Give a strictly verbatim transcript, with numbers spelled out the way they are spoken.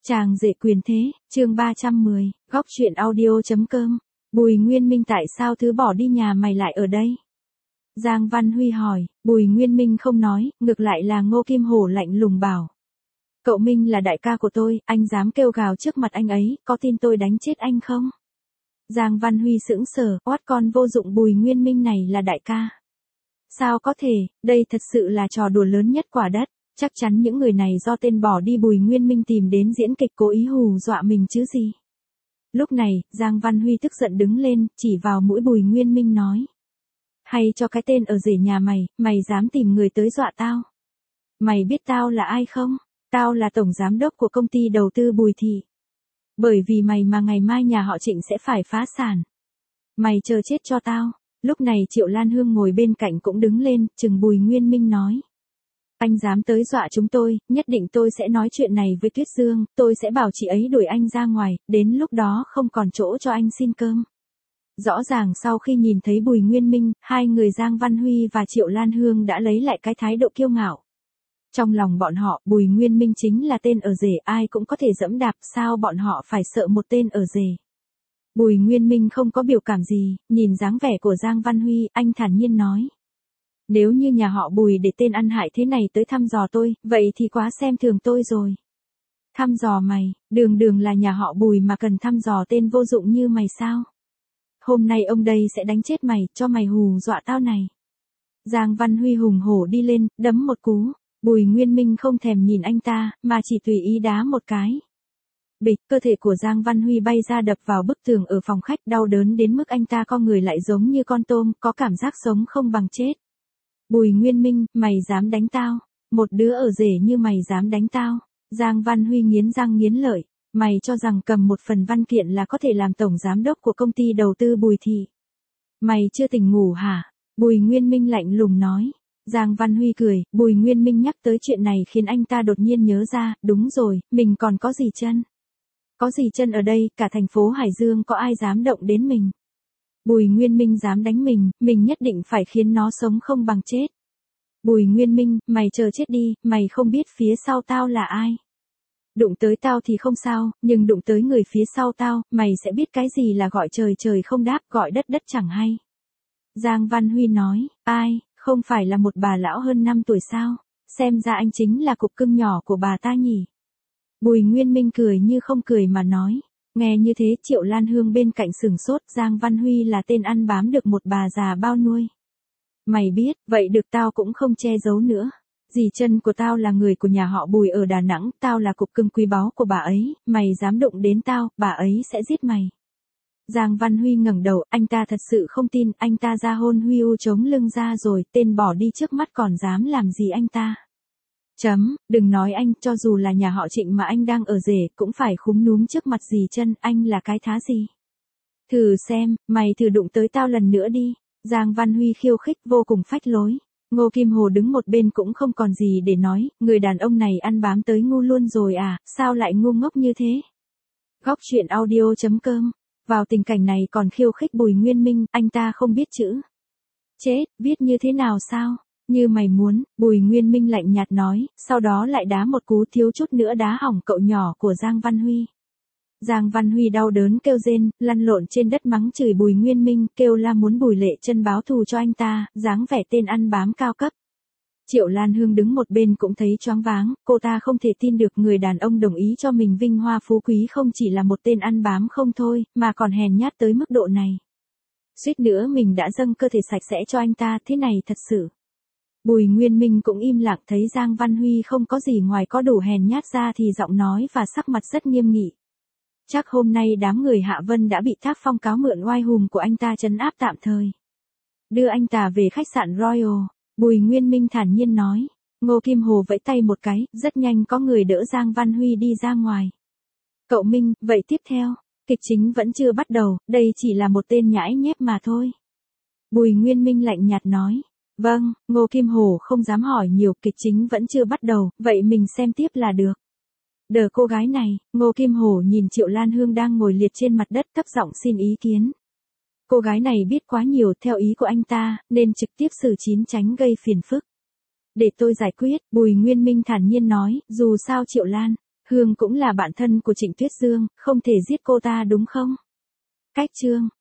Chàng rể quyền thế, chương ba trăm mười, góc truyện audio.com. Bùi Nguyên Minh tại sao thứ bỏ đi nhà mày lại ở đây? Giang Văn Huy hỏi, Bùi Nguyên Minh không nói, ngược lại là Ngô Kim Hổ lạnh lùng bảo. Cậu Minh là đại ca của tôi, anh dám kêu gào trước mặt anh ấy, có tin tôi đánh chết anh không? Giang Văn Huy sững sờ, oát con vô dụng Bùi Nguyên Minh này là đại ca. Sao có thể, đây thật sự là trò đùa lớn nhất quả đất. Chắc chắn những người này do tên bỏ đi Bùi Nguyên Minh tìm đến diễn kịch cố ý hù dọa mình chứ gì. Lúc này, Giang Văn Huy tức giận đứng lên, chỉ vào mũi Bùi Nguyên Minh nói. Hay cho cái tên ở rể nhà mày, mày dám tìm người tới dọa tao. Mày biết tao là ai không? Tao là tổng giám đốc của công ty đầu tư Bùi Thị. Bởi vì mày mà ngày mai nhà họ Trịnh sẽ phải phá sản. Mày chờ chết cho tao. Lúc này Triệu Lan Hương ngồi bên cạnh cũng đứng lên, chừng Bùi Nguyên Minh nói. Anh dám tới dọa chúng tôi, nhất định tôi sẽ nói chuyện này với Tuyết Dương, tôi sẽ bảo chị ấy đuổi anh ra ngoài, đến lúc đó không còn chỗ cho anh xin cơm. Rõ ràng sau khi nhìn thấy Bùi Nguyên Minh, hai người Giang Văn Huy và Triệu Lan Hương đã lấy lại cái thái độ kiêu ngạo. Trong lòng bọn họ, Bùi Nguyên Minh chính là tên ở rể, ai cũng có thể dẫm đạp, sao bọn họ phải sợ một tên ở rể. Bùi Nguyên Minh không có biểu cảm gì, nhìn dáng vẻ của Giang Văn Huy, anh thản nhiên nói. Nếu như nhà họ Bùi để tên ăn hại thế này tới thăm dò tôi, vậy thì quá xem thường tôi rồi. Thăm dò mày, đường đường là nhà họ Bùi mà cần thăm dò tên vô dụng như mày sao? Hôm nay ông đây sẽ đánh chết mày, cho mày hù dọa tao này. Giang Văn Huy hùng hổ đi lên, đấm một cú. Bùi Nguyên Minh không thèm nhìn anh ta, mà chỉ tùy ý đá một cái. Bịch, cơ thể của Giang Văn Huy bay ra đập vào bức tường ở phòng khách, đau đớn đến mức anh ta co người lại giống như con tôm, có cảm giác sống không bằng chết. Bùi Nguyên Minh, mày dám đánh tao? Một đứa ở rể như mày dám đánh tao? Giang Văn Huy nghiến răng nghiến lợi. Mày cho rằng cầm một phần văn kiện là có thể làm tổng giám đốc của công ty đầu tư Bùi Thị. Mày chưa tỉnh ngủ hả? Bùi Nguyên Minh lạnh lùng nói. Giang Văn Huy cười, Bùi Nguyên Minh nhắc tới chuyện này khiến anh ta đột nhiên nhớ ra, đúng rồi, mình còn có gì chân? Có gì chân ở đây, cả thành phố Hải Dương có ai dám động đến mình? Bùi Nguyên Minh dám đánh mình, mình nhất định phải khiến nó sống không bằng chết. Bùi Nguyên Minh, mày chờ chết đi, mày không biết phía sau tao là ai. Đụng tới tao thì không sao, nhưng đụng tới người phía sau tao, mày sẽ biết cái gì là gọi trời trời không đáp, gọi đất đất chẳng hay. Giang Văn Huy nói, ai, không phải là một bà lão hơn năm tuổi sao, xem ra anh chính là cục cưng nhỏ của bà ta nhỉ. Bùi Nguyên Minh cười như không cười mà nói. Nghe như thế Triệu Lan Hương bên cạnh sừng sốt, Giang Văn Huy là tên ăn bám được một bà già bao nuôi. Mày biết, vậy được tao cũng không che giấu nữa. Dì chân của tao là người của nhà họ Bùi ở Đà Nẵng, tao là cục cưng quý báu của bà ấy, mày dám đụng đến tao, bà ấy sẽ giết mày. Giang Văn Huy ngẩng đầu, anh ta thật sự không tin, anh ta ra hôn Huy U chống lưng ra rồi, tên bỏ đi trước mắt còn dám làm gì anh ta. Chấm, đừng nói anh, cho dù là nhà họ Trịnh mà anh đang ở rể, cũng phải khúm núm trước mặt dì chân, anh là cái thá gì. Thử xem, mày thử đụng tới tao lần nữa đi. Giang Văn Huy khiêu khích vô cùng phách lối. Ngô Kim Hồ đứng một bên cũng không còn gì để nói, người đàn ông này ăn bám tới ngu luôn rồi à, sao lại ngu ngốc như thế. Góc truyện audio.com. Vào tình cảnh này còn khiêu khích Bùi Nguyên Minh, anh ta không biết chữ. Chết, viết như thế nào sao? Như mày muốn, Bùi Nguyên Minh lạnh nhạt nói, sau đó lại đá một cú thiếu chút nữa đá hỏng cậu nhỏ của Giang Văn Huy. Giang Văn Huy đau đớn kêu rên, lăn lộn trên đất mắng chửi Bùi Nguyên Minh, kêu la muốn Bùi Lệ Chân báo thù cho anh ta, dáng vẻ tên ăn bám cao cấp. Triệu Lan Hương đứng một bên cũng thấy choáng váng, cô ta không thể tin được người đàn ông đồng ý cho mình vinh hoa phú quý không chỉ là một tên ăn bám không thôi, mà còn hèn nhát tới mức độ này. Suýt nữa mình đã dâng cơ thể sạch sẽ cho anh ta, thế này thật sự. Bùi Nguyên Minh cũng im lặng, thấy Giang Văn Huy không có gì ngoài có đủ hèn nhát ra thì giọng nói và sắc mặt rất nghiêm nghị. Chắc hôm nay đám người Hạ Vân đã bị Thác Phong cáo mượn oai hùng của anh ta trấn áp tạm thời. Đưa anh ta về khách sạn Royal, Bùi Nguyên Minh thản nhiên nói. Ngô Kim Hồ vẫy tay một cái, rất nhanh có người đỡ Giang Văn Huy đi ra ngoài. Cậu Minh, vậy tiếp theo, kịch chính vẫn chưa bắt đầu, đây chỉ là một tên nhãi nhép mà thôi. Bùi Nguyên Minh lạnh nhạt nói. Vâng, Ngô Kim Hồ không dám hỏi nhiều, kịch chính vẫn chưa bắt đầu, vậy mình xem tiếp là được. Đờ cô gái này, Ngô Kim Hồ nhìn Triệu Lan Hương đang ngồi liệt trên mặt đất thấp giọng xin ý kiến. Cô gái này biết quá nhiều theo ý của anh ta, nên trực tiếp xử chín tránh gây phiền phức. Để tôi giải quyết, Bùi Nguyên Minh thản nhiên nói, dù sao Triệu Lan Hương cũng là bạn thân của Trịnh Tuyết Dương, không thể giết cô ta đúng không? Cách chương